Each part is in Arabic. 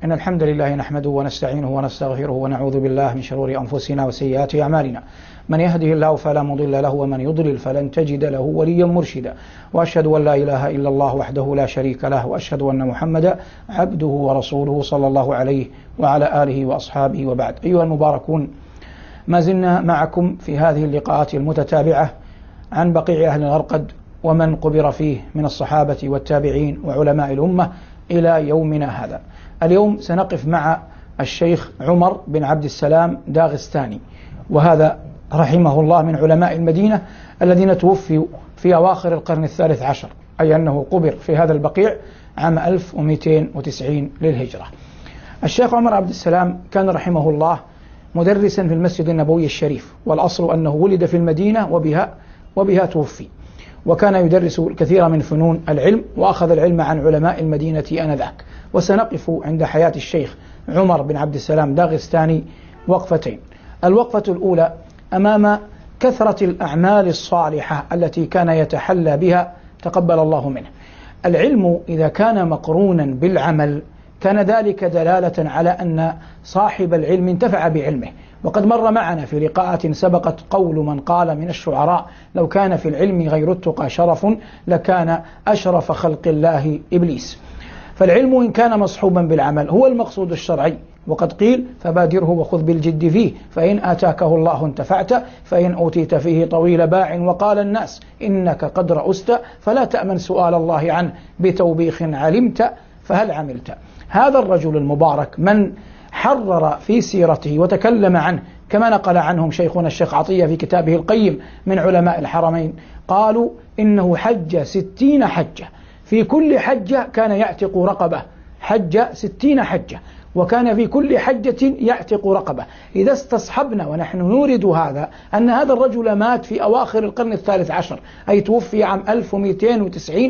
إن الحمد لله نحمده ونستعينه ونستغفره ونعوذ بالله من شرور أنفسنا وسيئات أعمالنا. من يهده الله فلا مضل له ومن يضلل فلن تجد له وليا مرشدا. وأشهد أن لا إله إلا الله وحده لا شريك له، وأشهد أن محمدا عبده ورسوله صلى الله عليه وعلى آله وأصحابه وبعد. أيها المباركون، ما زلنا معكم في هذه اللقاءات المتتابعة عن بقيع أهل الغرقد ومن قبر فيه من الصحابة والتابعين وعلماء الأمة إلى يومنا هذا. اليوم سنقف مع الشيخ عمر بن عبد السلام داغستاني، وهذا رحمه الله من علماء المدينة الذين توفوا في أواخر القرن الثالث عشر، أي أنه قبر في هذا البقيع عام 1290 للهجرة. الشيخ عمر عبد السلام كان رحمه الله مدرسا في المسجد النبوي الشريف، والأصل أنه ولد في المدينة وبها توفي، وكان يدرس الكثير من فنون العلم، وأخذ العلم عن علماء المدينة آنذاك. وسنقف عند حياة الشيخ عمر بن عبد السلام داغستاني وقفتين. الوقفة الأولى أمام كثرة الأعمال الصالحة التي كان يتحلى بها تقبل الله منه. العلم إذا كان مقرونا بالعمل كان ذلك دلالة على أن صاحب العلم انتفع بعلمه. وقد مر معنا في لقاءات سبقت قول من قال من الشعراء: لو كان في العلم غير التقى شرف لكان أشرف خلق الله إبليس. فالعلم إن كان مصحوبا بالعمل هو المقصود الشرعي، وقد قيل: فبادره وخذ بالجد فيه، فإن آتاكه الله انتفعت، فإن أوتيت فيه طويل باع. وقال الناس: إنك قد رأست، فلا تأمن سؤال الله عنه، بتوبيخ علمت فهل عملت. هذا الرجل المبارك من حرر في سيرته وتكلم عنه كما نقل عنهم شيخنا الشيخ عطية في كتابه القيم من علماء الحرمين، قالوا إنه حج 60 حجة، في كل حجة كان يعتق رقبة، حج 60 حجة، وكان في كل حجة يعتق رقبة. إذا استصحبنا ونحن نورد هذا أن هذا الرجل مات في أواخر القرن الثالث عشر، أي توفي عام 1290،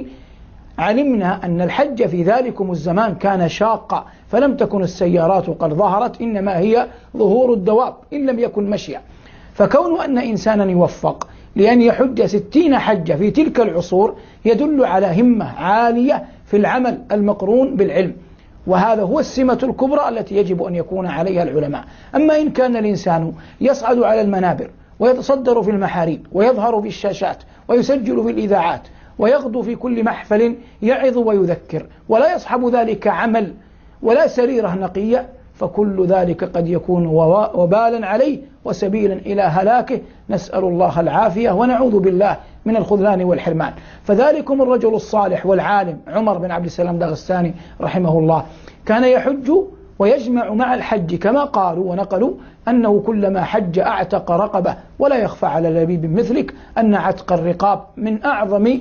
علمنا أن الحج في ذلكم الزمان كان شاقا، فلم تكن السيارات قد ظهرت، إنما هي ظهور الدواب إن لم يكن مشيا. فكون أن إنسانا يوفق لأن يحج 60 حجة في تلك العصور يدل على همة عالية في العمل المقرون بالعلم، وهذا هو السمة الكبرى التي يجب أن يكون عليها العلماء. أما إن كان الإنسان يصعد على المنابر ويتصدر في المحاريب ويظهر في الشاشات ويسجل في الإذاعات ويغدو في كل محفل يعظ ويذكر، ولا يصحب ذلك عمل ولا سريرة نقية، فكل ذلك قد يكون وبالا عليه وسبيلا إلى هلاكه. نسأل الله العافية ونعوذ بالله من الخذلان والحرمان. فذلكم الرجل الصالح والعالم عمر بن عبد السلام داغستاني رحمه الله كان يحج ويجمع مع الحج، كما قالوا ونقلوا أنه كلما حج أعتق رقبة. ولا يخفى على لبيب مثلك أن عتق الرقاب من أعظم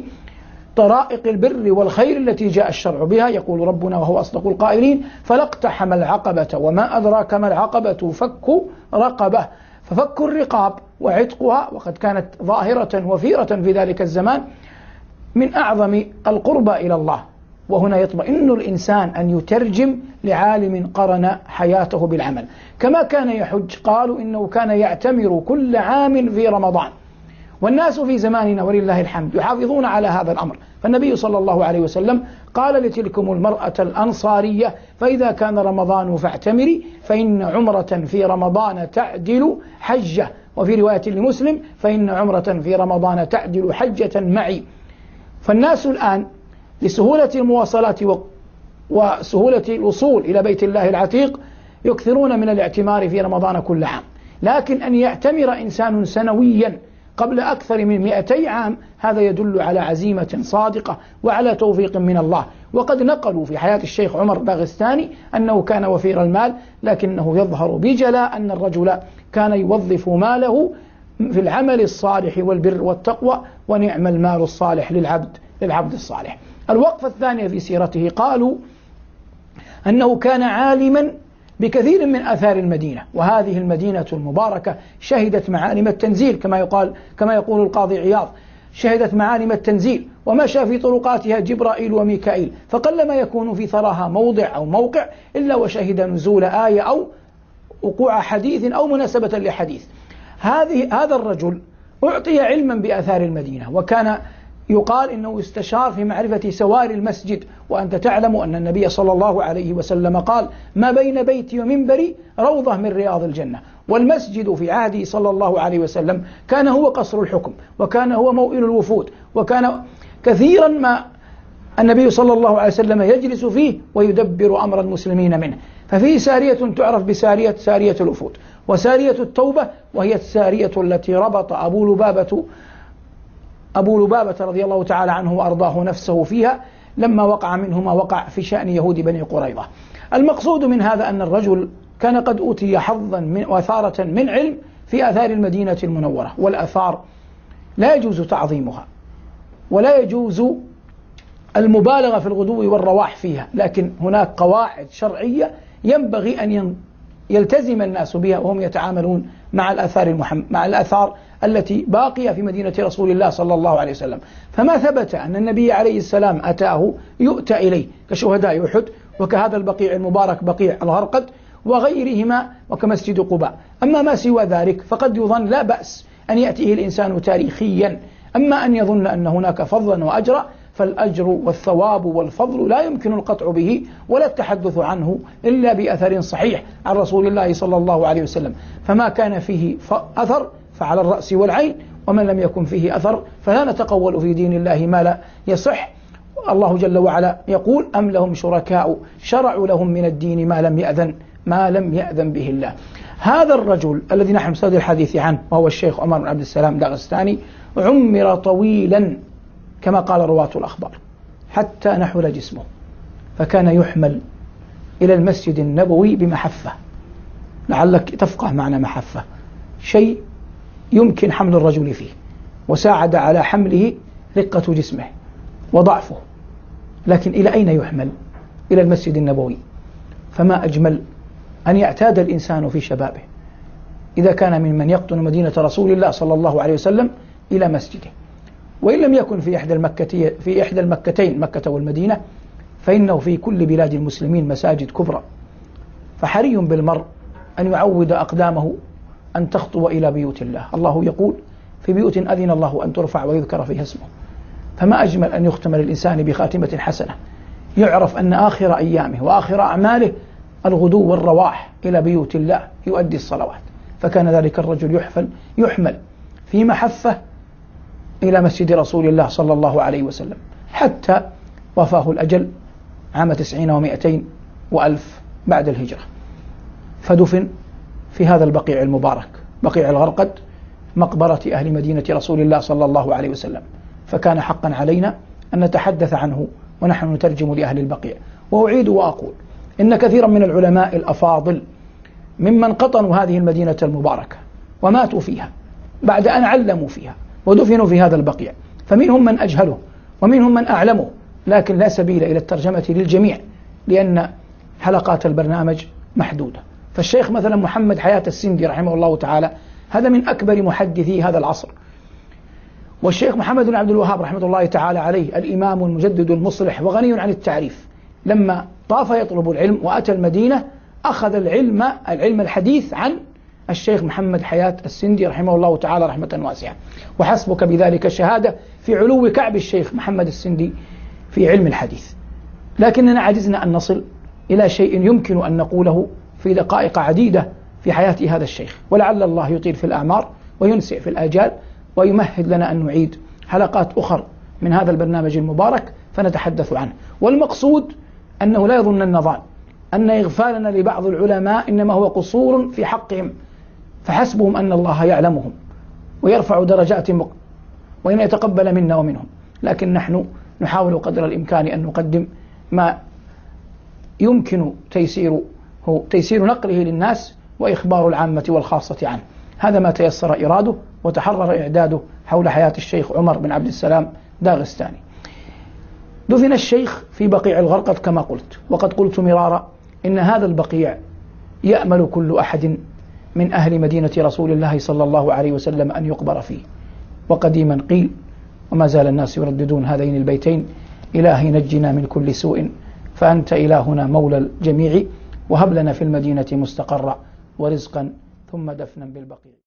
طرائق البر والخير التي جاء الشرع بها. يقول ربنا وهو أصدق القائلين: فلا اقتحم العقبة وما أدراك ما العقبة فك رقبة. ففك الرقاب وعتقها، وقد كانت ظاهرة وفيرة في ذلك الزمان، من أعظم القربى إلى الله. وهنا يطمئن الإنسان أن يترجم لعالم قرن حياته بالعمل. كما كان يحج، قالوا إنه كان يعتمر كل عام في رمضان، والناس في زماننا ولله الحمد يحافظون على هذا الأمر. فالنبي صلى الله عليه وسلم قال لتلكم المرأة الأنصارية: فإذا كان رمضان فاعتمري، فإن عمرة في رمضان تعدل حجة. وفي رواية لمسلم: فإن عمرة في رمضان تعدل حجة معي. فالناس الآن لسهولة المواصلات وسهولة الوصول إلى بيت الله العتيق يكثرون من الاعتمار في رمضان كل عام، لكن أن يعتمر إنسان سنويا قبل أكثر من 200 عام هذا يدل على عزيمة صادقة وعلى توفيق من الله. وقد نقلوا في حياة الشيخ عمر داغستاني أنه كان وفير المال، لكنه يظهر بجلاء أن الرجل كان يوظف ماله في العمل الصالح والبر والتقوى، ونعم المال الصالح للعبد الصالح. الوقفة الثانية في سيرته قالوا أنه كان عالما بكثير من آثار المدينة، وهذه المدينة المباركة شهدت معالم التنزيل كما يقول القاضي عياض: شهدت معالم التنزيل ومشى في طرقاتها جبرائيل وميكائيل، فقلما يكون في ثراها موضع أو موقع إلا وشهد نزول آية أو وقوع حديث أو مناسبة لحديث. هذا الرجل أعطي علما بآثار المدينة، وكان يقال إنه استشار في معرفة سوار المسجد، وأنت تعلم أن النبي صلى الله عليه وسلم قال: ما بين بيتي ومنبري روضة من رياض الجنة. والمسجد في عهده صلى الله عليه وسلم كان هو قصر الحكم، وكان هو موئل الوفود، وكان كثيرا ما النبي صلى الله عليه وسلم يجلس فيه ويدبر أمر المسلمين منه. ففيه سارية تعرف سارية الوفود، وسارية التوبة، وهي السارية التي ربط أبو لبابة رضي الله تعالى عنه وأرضاه نفسه فيها لما وقع منه ما وقع في شأن يهود بني قريظة. المقصود من هذا أن الرجل كان قد أوتي حظا وثارة من علم في آثار المدينة المنورة، والآثار لا يجوز تعظيمها ولا يجوز المبالغة في الغدو والرواح فيها، لكن هناك قواعد شرعية ينبغي أن يلتزم الناس بها وهم يتعاملون مع الآثار التي باقية في مدينة رسول الله صلى الله عليه وسلم. فما ثبت أن النبي عليه السلام أتاه يؤتى إليه كشهداء أحد، وكهذا البقيع المبارك بقيع الغرقد وغيرهما، وكمسجد قباء. أما ما سوى ذلك فقد يظن لا بأس أن يأتيه الإنسان تاريخيا، أما أن يظن أن هناك فضلا وأجرا، فالأجر والثواب والفضل لا يمكن القطع به ولا التحدث عنه إلا بأثر صحيح عن رسول الله صلى الله عليه وسلم. فما كان فيه أثر فعلى الرأس والعين، ومن لم يكن فيه أثر فلا نتقول في دين الله ما لا يصح. الله جل وعلا يقول: أم لهم شركاء شرعوا لهم من الدين ما لم يأذن به الله. هذا الرجل الذي نحن بصدد الحديث عنه وهو الشيخ عمر بن عبد السلام داغستاني عمر طويلا كما قال رواة الأخبار حتى نحل جسمه، فكان يحمل إلى المسجد النبوي بمحفة. لعلك تفقه معنى محفة، شيء يمكن حمل الرجل فيه، وساعد على حمله رقة جسمه وضعفه. لكن إلى أين يحمل؟ إلى المسجد النبوي. فما أجمل أن يعتاد الإنسان في شبابه إذا كان ممن يقطن مدينة رسول الله صلى الله عليه وسلم إلى مسجده، وإن لم يكن في إحدى المكتين مكة والمدينة، فإنه في كل بلاد المسلمين مساجد كبرى. فحري بالمرء أن يعود أقدامه أن تخطو إلى بيوت الله. الله يقول: في بيوت أذن الله أن ترفع ويذكر فيها اسمه. فما أجمل أن يختم الإنسان بخاتمة حسنة، يعرف أن آخر أيامه وآخر أعماله الغدو والرواح إلى بيوت الله يؤدي الصلوات. فكان ذلك الرجل يحمل في محفة إلى مسجد رسول الله صلى الله عليه وسلم حتى وفاه الأجل عام 90 و200 وألف بعد الهجرة، فدفن في هذا البقيع المبارك بقيع الغرقد، مقبرة أهل مدينة رسول الله صلى الله عليه وسلم. فكان حقا علينا أن نتحدث عنه ونحن نترجم لأهل البقيع. وأعيد وأقول إن كثيرا من العلماء الأفاضل ممن قطنوا هذه المدينة المباركة وماتوا فيها بعد أن علموا فيها ودفنوا في هذا البقيع، فمنهم من أجهله ومنهم من أعلمه، لكن لا سبيل إلى الترجمة للجميع لأن حلقات البرنامج محدودة. فالشيخ مثلا محمد حياة السندي رحمه الله تعالى هذا من أكبر محدثي هذا العصر، والشيخ محمد بن عبد الوهاب رحمه الله تعالى عليه الإمام المجدد المصلح وغني عن التعريف، لما طاف يطلب العلم وأتى المدينة أخذ العلم الحديث عن الشيخ محمد حياة السندي رحمه الله تعالى رحمة واسعة. وحسبك بذلك شهادة في علو كعب الشيخ محمد السندي في علم الحديث. لكننا عجزنا أن نصل إلى شيء يمكن أن نقوله في دقائق عديدة في حياة هذا الشيخ، ولعل الله يطيل في الأعمار وينسع في الآجال ويمهد لنا أن نعيد حلقات أخر من هذا البرنامج المبارك فنتحدث عنه. والمقصود أنه لا يظن النظام أن إغفالنا لبعض العلماء إنما هو قصور في حقهم، فحسبهم أن الله يعلمهم ويرفع درجاتهم وإن يتقبل منا ومنهم. لكن نحن نحاول قدر الإمكان أن نقدم ما يمكن تيسير نقله للناس وإخبار العامة والخاصة عنه. هذا ما تيسر إراده وتحرر إعداده حول حياة الشيخ عمر بن عبد السلام داغستاني. دفن الشيخ في بقيع الغرقد كما قلت، وقد قلت مرارا إن هذا البقيع يأمل كل أحد من أهل مدينة رسول الله صلى الله عليه وسلم أن يقبر فيه. وقديما قيل وما زال الناس يرددون هذين البيتين: إلهي نجنا من كل سوء فأنت إلهنا مولى الجميع، وهب لنا في المدينة مستقرا ورزقا ثم دفنا بالبقيع.